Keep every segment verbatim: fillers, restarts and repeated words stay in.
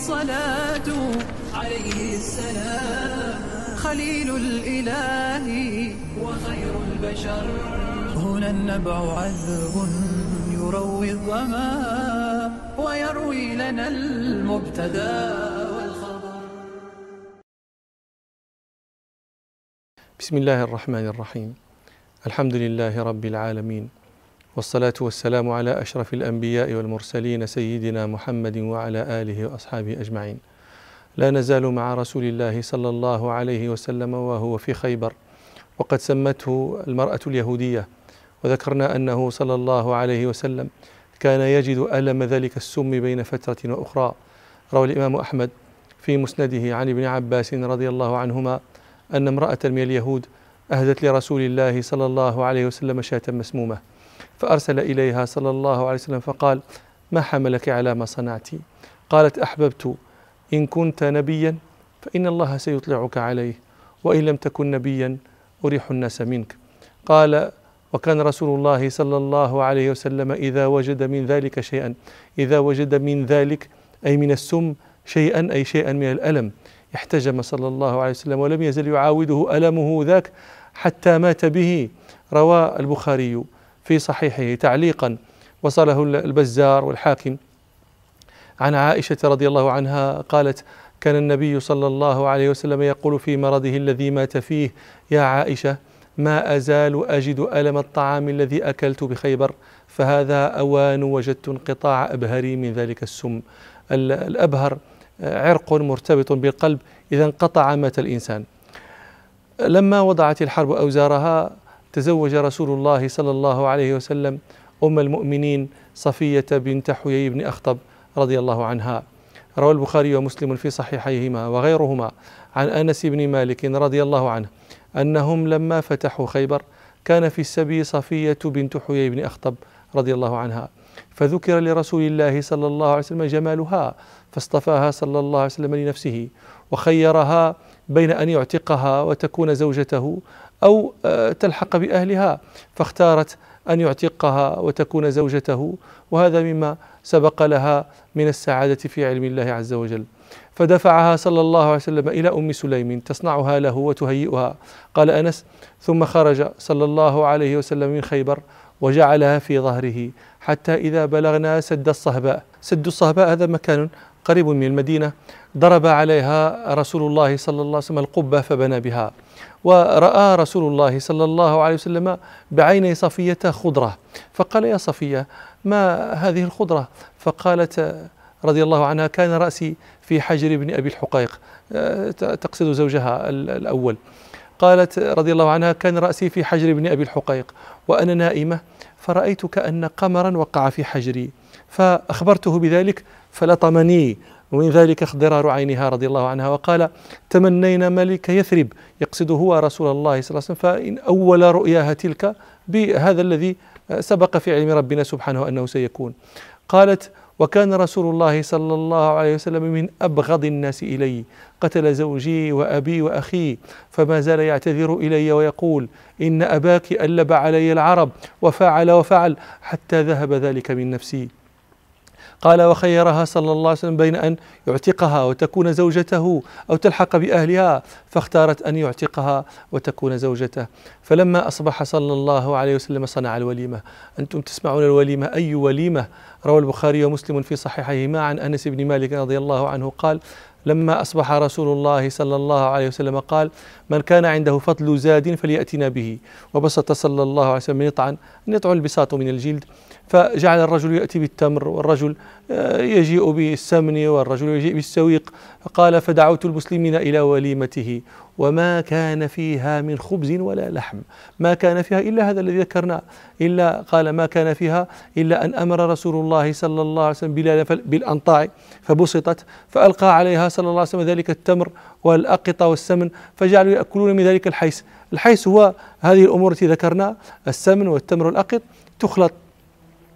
الصلاة عليه السلام خليل الإله وخير البشر. هنا النبع عذب يروي الظما ويروي لنا المبتدى والخبر. بسم الله الرحمن الرحيم. الحمد لله رب العالمين، والصلاة والسلام على أشرف الأنبياء والمرسلين سيدنا محمد وعلى آله وأصحابه أجمعين. لا نزال مع رسول الله صلى الله عليه وسلم وهو في خيبر، وقد سمته المرأة اليهودية، وذكرنا أنه صلى الله عليه وسلم كان يجد ألم ذلك السم بين فترة وأخرى. روى الإمام أحمد في مسنده عن ابن عباس رضي الله عنهما أن امرأة من اليهود أهدت لرسول الله صلى الله عليه وسلم شاة مسمومة، فأرسل إليها صلى الله عليه وسلم فقال: ما حملك على ما صنعت؟ قالت: أحببت إن كنت نبيا فإن الله سيطلعك عليه، وإن لم تكن نبيا أريح الناس منك. قال: وكان رسول الله صلى الله عليه وسلم إذا وجد من ذلك شيئا، إذا وجد من ذلك أي من السم شيئا أي شيئا من الألم احتجم صلى الله عليه وسلم، ولم يزل يعاوده ألمه ذاك حتى مات به. روى البخاري في صحيحه تعليقا، وصله البزار والحاكم، عن عائشة رضي الله عنها قالت: كان النبي صلى الله عليه وسلم يقول في مرضه الذي مات فيه: يا عائشة، ما أزال أجد ألم الطعام الذي أكلت بخيبر، فهذا أوان وجدت انقطاع أبهري من ذلك السم. الأبهر عرق مرتبط بالقلب، إذا انقطع مات الإنسان. لما وضعت الحرب أوزارها تزوج رسول الله صلى الله عليه وسلم أم المؤمنين صفية بنت حيي بن أخطب رضي الله عنها. روى البخاري ومسلم في صحيحيهما وغيرهما عن أنس بن مالك رضي الله عنه أنهم لما فتحوا خيبر كان في السبي صفية بنت حيي بن أخطب رضي الله عنها، فذكر لرسول الله صلى الله عليه وسلم جمالها، فاصطفاها صلى الله عليه وسلم لنفسه، وخيرها بين أن يعتقها وتكون زوجته أو تلحق بأهلها، فاختارت أن يعتقها وتكون زوجته، وهذا مما سبق لها من السعادة في علم الله عز وجل. فدفعها صلى الله عليه وسلم إلى أم سليم تصنعها له وتهيئها. قال أنس: ثم خرج صلى الله عليه وسلم من خيبر وجعلها في ظهره حتى إذا بلغنا سد الصهباء. سد الصهباء هذا مكان قريب من المدينة، ضرب عليها رسول الله صلى الله عليه وسلم القبة فبنى بها، ورأى رسول الله صلى الله عليه وسلم بعيني صفية خضرة، فقال: يا صفية، ما هذه الخضرة؟ فقالت رضي الله عنها: كان رأسي في حجر ابن أبي الحقيق، تقصد زوجها الأول. قالت رضي الله عنها: كان رأسي في حجر ابن أبي الحقيق وأنا نائمة، فرأيت كأن قمرا وقع في حجري، فأخبرته بذلك فلطمني، ومن ذلك اخضرار عينها رضي الله عنها. وقال: تمنينا ملك يثرب، يقصد هو رسول الله صلى الله عليه وسلم، فإن أول رؤياها تلك بهذا الذي سبق في علم ربنا سبحانه أنه سيكون. قالت: وكان رسول الله صلى الله عليه وسلم من أبغض الناس إلي، قتل زوجي وأبي وأخي، فما زال يعتذر إلي ويقول: إن أباك ألب علي العرب وفعل وفعل، حتى ذهب ذلك من نفسي. قال: وخيرها صلى الله عليه وسلم بين أن يعتقها وتكون زوجته أو تلحق بأهلها، فاختارت أن يعتقها وتكون زوجته. فلما أصبح صلى الله عليه وسلم صنع الوليمة. أنتم تسمعون الوليمة، أي وليمة؟ روى البخاري ومسلم في صحيحيهما عن أنس بن مالك رضي الله عنه قال: لما أصبح رسول الله صلى الله عليه وسلم قال: من كان عنده فضل زاد فليأتنا به، وبسط صلى الله عليه وسلم نطعا، نطع البساط من الجلد، فجعل الرجل يأتي بالتمر، والرجل يجيء بالسمن، والرجل يجيء بالسويق. فقال: فدعوت المسلمين إلى وليمته، وما كان فيها من خبز ولا لحم، ما كان فيها إلا هذا الذي ذكرناه، إلا قال ما كان فيها إلا أن أمر رسول الله صلى الله عليه وسلم بلال بالأنطاع فبسطت، فألقى عليها صلى الله عليه وسلم ذلك التمر والأقطة والسمن، فجعلوا يأكلون من ذلك الحيس. الحيس هو هذه الأمور التي ذكرنا، السمن والتمر والأقط، تخلط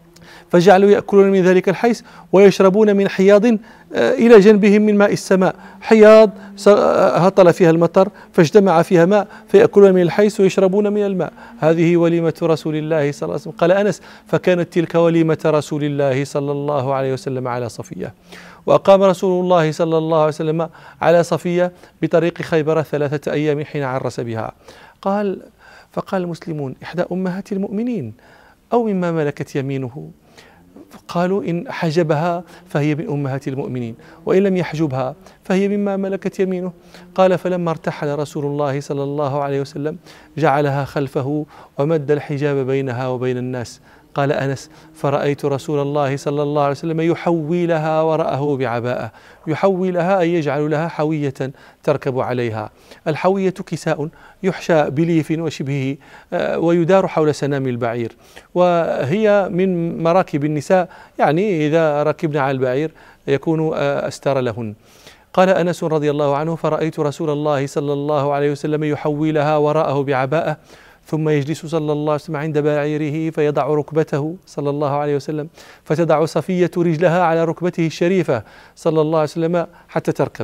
فجعلوا يأكلون من ذلك الحيس ويشربون من حياض إلى جنبهم من ماء السماء، حياض هطل فيها المطر فاجتمع فيها ماء فيأكلون من الحيس ويشربون من الماء. هذه وليمة رسول الله صلى الله عليه وسلم. قال أنس: فكانت تلك وليمة رسول الله صلى الله عليه وسلم على صفية. وأقام رسول الله صلى الله عليه وسلم على صفية بطريق خيبر ثلاثة أيام حين عرس بها. قال فقال المسلمون: إحدى أمهات المؤمنين أو مما ملكت يمينه؟ قالوا: إن حجبها فهي من أمهات المؤمنين، وإن لم يحجبها فهي مما ملكت يمينه. قال: فلما ارتحل رسول الله صلى الله عليه وسلم جعلها خلفه ومد الحجاب بينها وبين الناس. قال أنس: فرأيت رسول الله صلى الله عليه وسلم يحوي لها وراءه بعباءة. يحوي لها أي يجعل لها حوية تركب عليها. الحوية كساء يحشى بليف وشبهه ويدار حول سنام البعير، وهي من مراكب النساء، يعني إذا ركبنا على البعير يكون أستر لهن. قال أنس رضي الله عنه: فرأيت رسول الله صلى الله عليه وسلم يحوي لها وراءه بعباءة، ثم يجلس صلى الله عليه وسلم عند بعيره فيضع ركبته صلى الله عليه وسلم، فتضع صفية رجلها على ركبته الشريفة صلى الله عليه وسلم حتى تركب،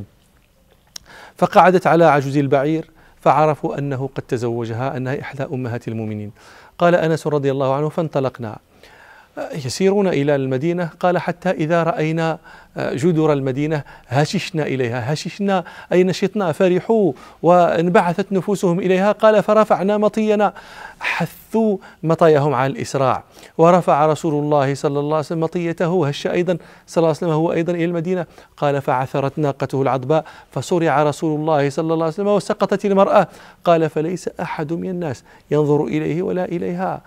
فقعدت على عجز البعير فعرفوا أنه قد تزوجها، أنها إحدى أمهات المؤمنين. قال أنس رضي الله عنه: فانطلقنا يسيرون إلى المدينة. قال: حتى إذا رأينا جدر المدينة هششنا إليها. هششنا أي نشطنا، فرحوا وانبعثت نفوسهم إليها. قال: فرفعنا مطينا، حثوا مطيهم على الإسراع، ورفع رسول الله صلى الله عليه وسلم مطيته، هش أيضا صلى الله عليه وسلم هو أيضا إلى المدينة. قال: فعثرت ناقته العضباء فصرع رسول الله صلى الله عليه وسلم وسقطت المرأة. قال: فليس أحد من الناس ينظر إليه ولا إليها،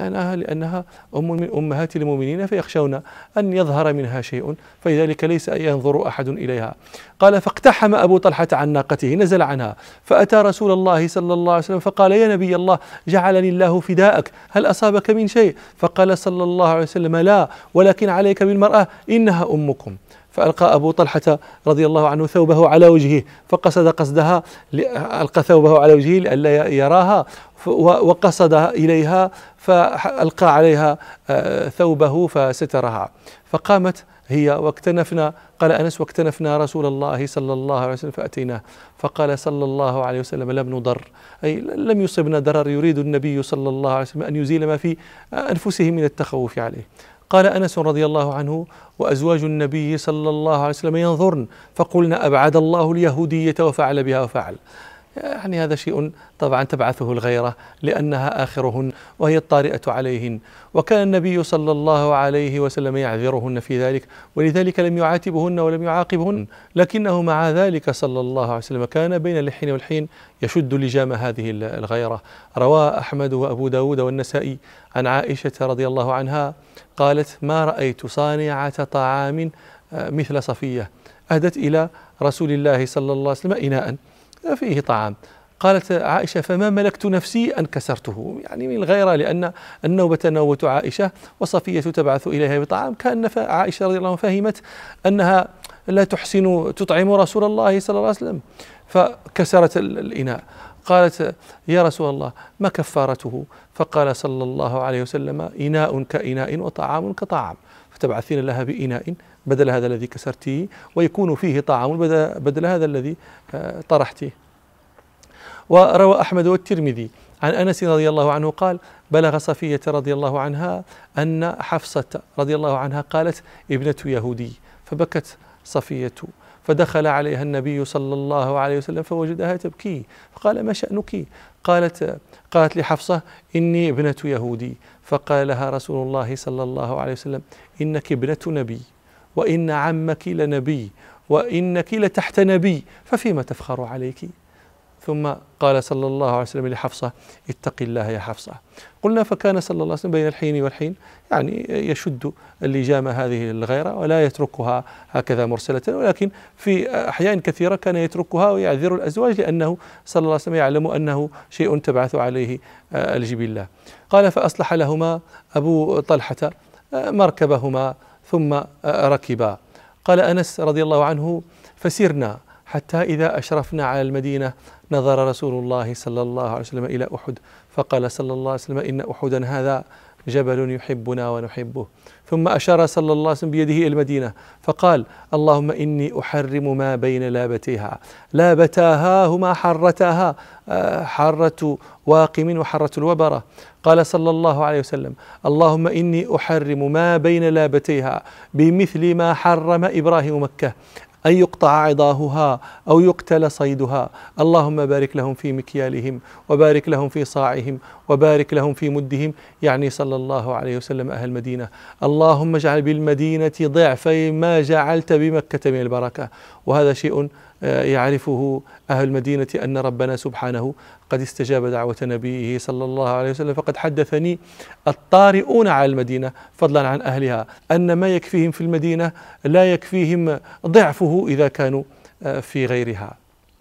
لأنها أم من أمهات المؤمنين فيخشون أن يظهر منها شيء، فلذلك ليس ينظر أحد إليها. قال: فاقتحم أبو طلحة عن ناقته، نزل عنها فأتى رسول الله صلى الله عليه وسلم فقال: يا نبي الله، جعلني الله فداءك، هل أصابك من شيء؟ فقال صلى الله عليه وسلم: لا، ولكن عليك بالمرأة، إنها أمكم. فألقى أبو طلحة رضي الله عنه ثوبه على وجهه فقصد قصدها، ألقى ثوبه على وجهه لئلا يراها، وقصد إليها فألقى عليها ثوبه فسترها. فقامت هي واكتنفنا. قال أنس: واكتنفنا رسول الله صلى الله عليه وسلم فأتيناه فقال صلى الله عليه وسلم: لم نضر، أي لم يصبنا ضرر. يريد النبي صلى الله عليه وسلم أن يزيل ما في أنفسهم من التخوف عليه. قال أنس رضي الله عنه: وأزواج النبي صلى الله عليه وسلم ينظرن فقلنا: أبعد الله اليهودية وفعل بها وفعل. يعني هذا شيء طبعا تبعثه الغيرة، لأنها آخرهن وهي الطارئة عليهن، وكان النبي صلى الله عليه وسلم يعذرهن في ذلك، ولذلك لم يعاتبهن ولم يعاقبهن، لكنه مع ذلك صلى الله عليه وسلم كان بين الحين والحين يشد لجام هذه الغيرة. روى أحمد وأبو داود والنسائي عن عائشة رضي الله عنها قالت: ما رأيت صانعة طعام مثل صفية، أهدت إلى رسول الله صلى الله عليه وسلم إناء فيه طعام. قالت عائشة: فما ملكت نفسي أن كسرته، يعني من الغيرة، لأن النوبة نوبة عائشة وصفية تبعث إليها بطعام. كأن عائشة رضي الله عنها فهمت أنها لا تحسن تطعم رسول الله صلى الله عليه وسلم، فكسرت الإناء. قالت: يا رسول الله، ما كفارته؟ فقال صلى الله عليه وسلم: إناء كإناء وطعام كطعام، فتبعثين لها بإناء بدل هذا الذي كسرتيه، ويكون فيه طعام بدل هذا الذي طرحتيه. وروى أحمد والترمذي عن أنس رضي الله عنه قال: بلغ صفية رضي الله عنها أن حفصة رضي الله عنها قالت: ابنة يهودي، فبكت صفية، فدخل عليها النبي صلى الله عليه وسلم فوجدها تبكي، فقال: ما شأنك؟ قالت قالت لحفصة: إني ابنة يهودي. فقال لها رسول الله صلى الله عليه وسلم: إنك ابنة نبي، وإن عمك لنبي، وإنك لتحت نبي، ففيما تفخر عليك؟ ثم قال صلى الله عليه وسلم لحفصة: اتق الله يا حفصة. قلنا: فكان صلى الله عليه وسلم بين الحين والحين يعني يشد اللجام هذه الغيرة ولا يتركها هكذا مرسلة، ولكن في أحيان كثيرة كان يتركها ويعذر الأزواج، لأنه صلى الله عليه وسلم يعلم أنه شيء تبعث عليه الجبلة. قال: فأصلح لهما أبو طلحة مركبهما ثم ركبا. قال أنس رضي الله عنه: فسرنا حتى إذا أشرفنا على المدينة نظر رسول الله صلى الله عليه وسلم إلى أحد، فقال صلى الله عليه وسلم: إن أحدا هذا جبل يحبنا ونحبه. ثم أشار صلى الله عليه وسلم بيده إلى المدينة فقال اللهم إني أحرم ما بين لابتيها. لابتاها هما حرتاها، حرة واقم وحرة الوبرة. قال صلى الله عليه وسلم اللهم إني أحرم ما بين لابتيها بمثل ما حرم إبراهيم مكة، أن يقطع عضاهها أو يقتل صيدها. اللهم بارك لهم في مكيالهم وبارك لهم في صاعهم وبارك لهم في مدهم، يعني صلى الله عليه وسلم أهل المدينة. اللهم اجعل بالمدينة ضعفي ما جعلت بمكة من البركة. وهذا شيء يعرفه أهل المدينة أن ربنا سبحانه قد استجاب دعوة نبيه صلى الله عليه وسلم. فقد حدثني الطارئون على المدينة فضلا عن أهلها أن ما يكفيهم في المدينة لا يكفيهم ضعفه إذا كانوا في غيرها.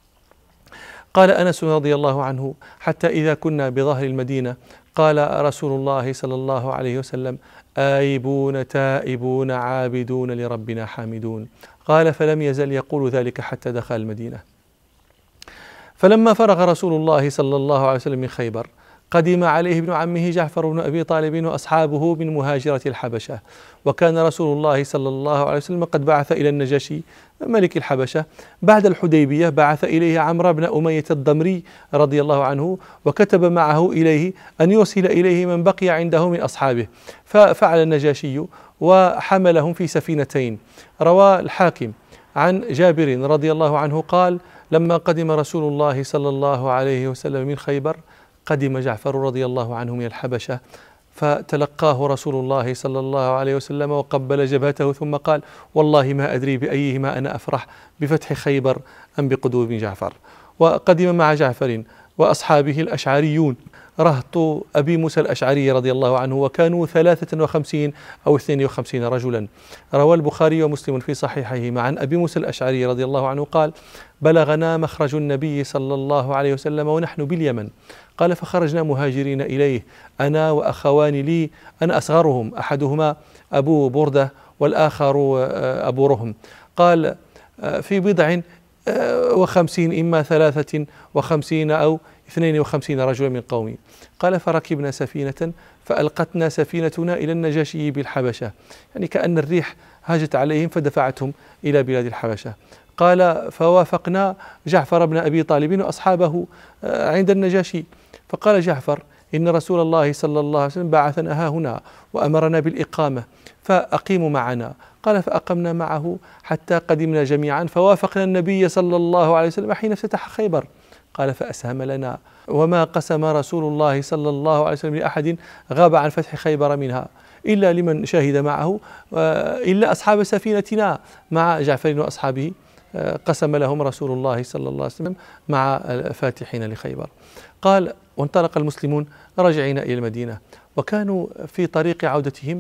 قال أنس رضي الله عنه حتى إذا كنا بظهر المدينة قال رسول الله صلى الله عليه وسلم آيبون تائبون عابدون لربنا حامدون. قال فلم يزل يقول ذلك حتى دخل المدينة. فلما فرغ رسول الله صلى الله عليه وسلم من خيبر قدم عليه ابن عمه جعفر بن أبي طالب وأصحابه من مهاجرة الحبشة. وكان رسول الله صلى الله عليه وسلم قد بعث إلى النجاشي ملك الحبشة بعد الحديبية، بعث إليه عمرو بن أمية الضمري رضي الله عنه، وكتب معه إليه أن يرسل إليه من بقي عنده من أصحابه. ففعل النجاشي وحملهم في سفينتين. روى الحاكم عن جابر رضي الله عنه قال لما قدم رسول الله صلى الله عليه وسلم من خيبر قدم جعفر رضي الله عنه من الحبشة، فتلقاه رسول الله صلى الله عليه وسلم وقبل جبهته ثم قال والله ما أدري بأيهما أنا أفرح، بفتح خيبر أم بقدوم جعفر. وقدم مع جعفر وأصحابه الأشعريون رهط أبي موسى الأشعري رضي الله عنه، وكانوا ثلاثة وخمسين أو اثنين وخمسين رجلا. روى البخاري ومسلم في صحيحيهما عن أبي موسى الأشعري رضي الله عنه قال بلغنا مخرج النبي صلى الله عليه وسلم ونحن باليمن. قال فخرجنا مهاجرين إليه أنا وأخوان لي، أنا أصغرهم، أحدهما أبو بردة والآخر أبو رهم. قال في بضع وخمسين إما ثلاثة وخمسين أو اثنين وخمسين رجلا من قومي. قال فركبنا سفينة فألقتنا سفينتنا إلى النجاشي بالحبشة، يعني كأن الريح هاجت عليهم فدفعتهم إلى بلاد الحبشة. قال فوافقنا جعفر بن أبي طالب وأصحابه عند النجاشي. فقال جعفر إن رسول الله صلى الله عليه وسلم بعثنا ها هنا وأمرنا بالإقامة فأقيموا معنا. قال فأقمنا معه حتى قدمنا جميعا فوافقنا النبي صلى الله عليه وسلم حين افتتح خيبر. قال فأسهم لنا وما قسم رسول الله صلى الله عليه وسلم لأحد غاب عن فتح خيبر منها إلا لمن شهد معه، إلا أصحاب سفينتنا مع جعفر وأصحابه قسم لهم رسول الله صلى الله عليه وسلم مع فاتحين لخيبر. قال وانطلق المسلمون راجعين إلى المدينة، وكانوا في طريق عودتهم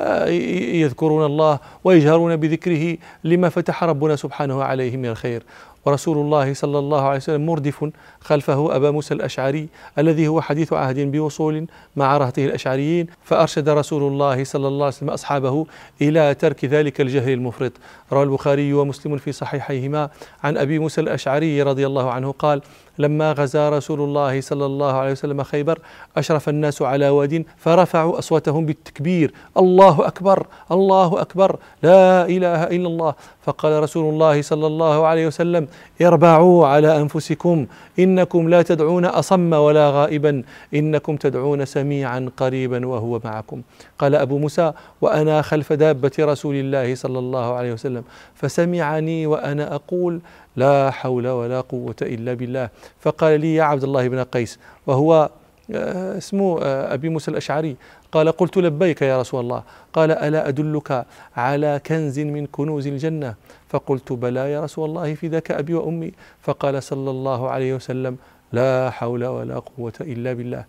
يذكرون الله ويجهرون بذكره لما فتح ربنا سبحانه عليهم من الخير. ورسول الله صلى الله عليه وسلم مردف خلفه أبا موسى الأشعري الذي هو حديث عهد بوصول مع رهطه الأشعريين، فأرشد رسول الله صلى الله عليه وسلم أصحابه إلى ترك ذلك الجهل المفرط. روى البخاري ومسلم في صحيحيهما عن أبي موسى الأشعري رضي الله عنه قال لما غزا رسول الله صلى الله عليه وسلم خيبر أشرف الناس على واد فرفعوا أصواتهم بالتكبير الله أكبر الله أكبر لا إله إلا الله. فقال رسول الله صلى الله عليه وسلم اربعوا على أنفسكم إنكم لا تدعون أصم ولا غائبا إنكم تدعون سميعا قريبا وهو معكم. قال أبو موسى وأنا خلف دابة رسول الله صلى الله عليه وسلم فسمعني وأنا أقول لا حول ولا قوة إلا بالله. فقال لي يا عبد الله بن قيس وهو اسمه أبي موسى الأشعري قال قلت لبيك يا رسول الله. قال ألا أدلك على كنز من كنوز الجنة؟ فقلت بلى يا رسول الله في ذاك أبي وأمي. فقال صلى الله عليه وسلم لا حول ولا قوة إلا بالله.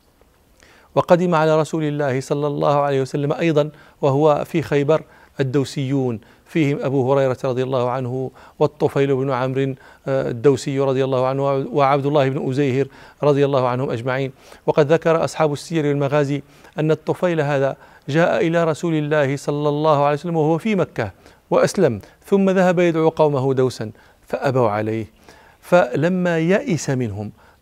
وقدم على رسول الله صلى الله عليه وسلم أيضا وهو في خيبر الدوسيون، فيهم أبو هريرة رضي الله عنه والطفيل بن عمرو الدوسي رضي الله عنه وعبد الله بن أزيهر رضي الله عنهم أجمعين. وقد ذكر أصحاب السير والمغازي أن الطفيل هذا جاء إلى رسول الله صلى الله عليه وسلم وهو في مكة وأسلم، ثم ذهب يدعو قومه دوسا فأبوا عليه، فلما يئس منهم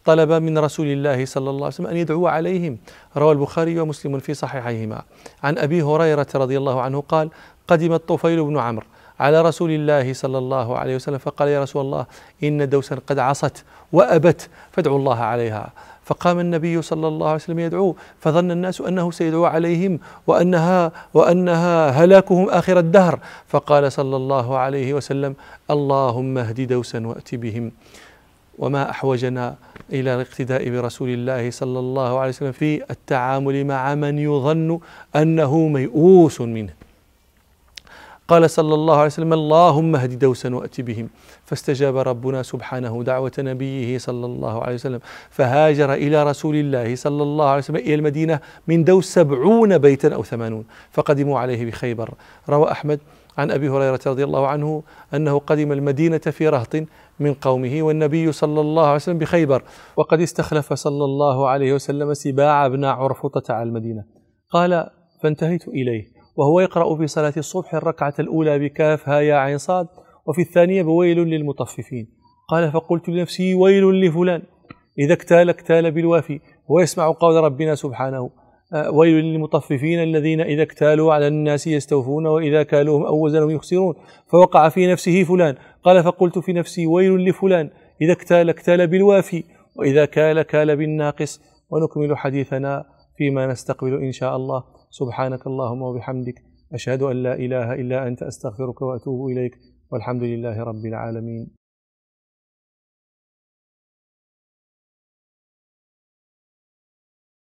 طلب من رسول الله صلى الله عليه وسلم أن يدعو عليهم. روى البخاري ومسلم في صحيحيهما عن أبي هريرة رضي الله عنه قال: قدم الطفيل بن عمرو على رسول الله صلى الله عليه وسلم فقال: يا رسول الله، إن دوسا قد عصت وأبت فادعوا الله عليها. فقام النبي صلى الله عليه وسلم يدعو، فظن الناس أنه سيدعو عليهم وأنها وأنها هلاكهم آخر الدهر، فقال صلى الله عليه وسلم: اللهم اهد دوسا وأت بهم. وما أحوجنا إلى الاقتداء برسول الله صلى الله عليه وسلم في التعامل مع من يظن أنه ميؤوس منه. قال صلى الله عليه وسلم: اللهم اهد دوسا وأت بهم. فاستجاب ربنا سبحانه دعوة نبيه صلى الله عليه وسلم، فهاجر إلى رسول الله صلى الله عليه وسلم إلى المدينة من دوس سبعون بيتا أو ثمانون، فقدموا عليه بخيبر. روى أحمد عن أبي هريرة رضي الله عنه أنه قدم المدينة في رهط من قومه والنبي صلى الله عليه وسلم بخيبر، وقد استخلف صلى الله عليه وسلم سباع بن عرفطة على المدينة. قال: فانتهيت إليه وهو يقرأ في صلاة الصبح الركعة الأولى بكاف ها يا عين صاد، وفي الثانية بويل للمطففين. قال: فقلت لنفسي: ويل لفلان إذا اكتال اكتال بالوافي. ويسمع قول ربنا سبحانه: ويل للمطففين الذين إذا اكتالوا على الناس يستوفون وإذا كالوهم أو وزنهم يخسرون. فوقع في نفسه فلان. قال: فقلت في نفسي: ويل لفلان إذا اكتال اكتال بالوافي وإذا كال كال بالناقص. ونكمل حديثنا فيما نستقبل إن شاء الله. سبحانك اللهم وبحمدك، أشهد أن لا إله إلا أنت، أستغفرك وأتوب إليك، والحمد لله رب العالمين.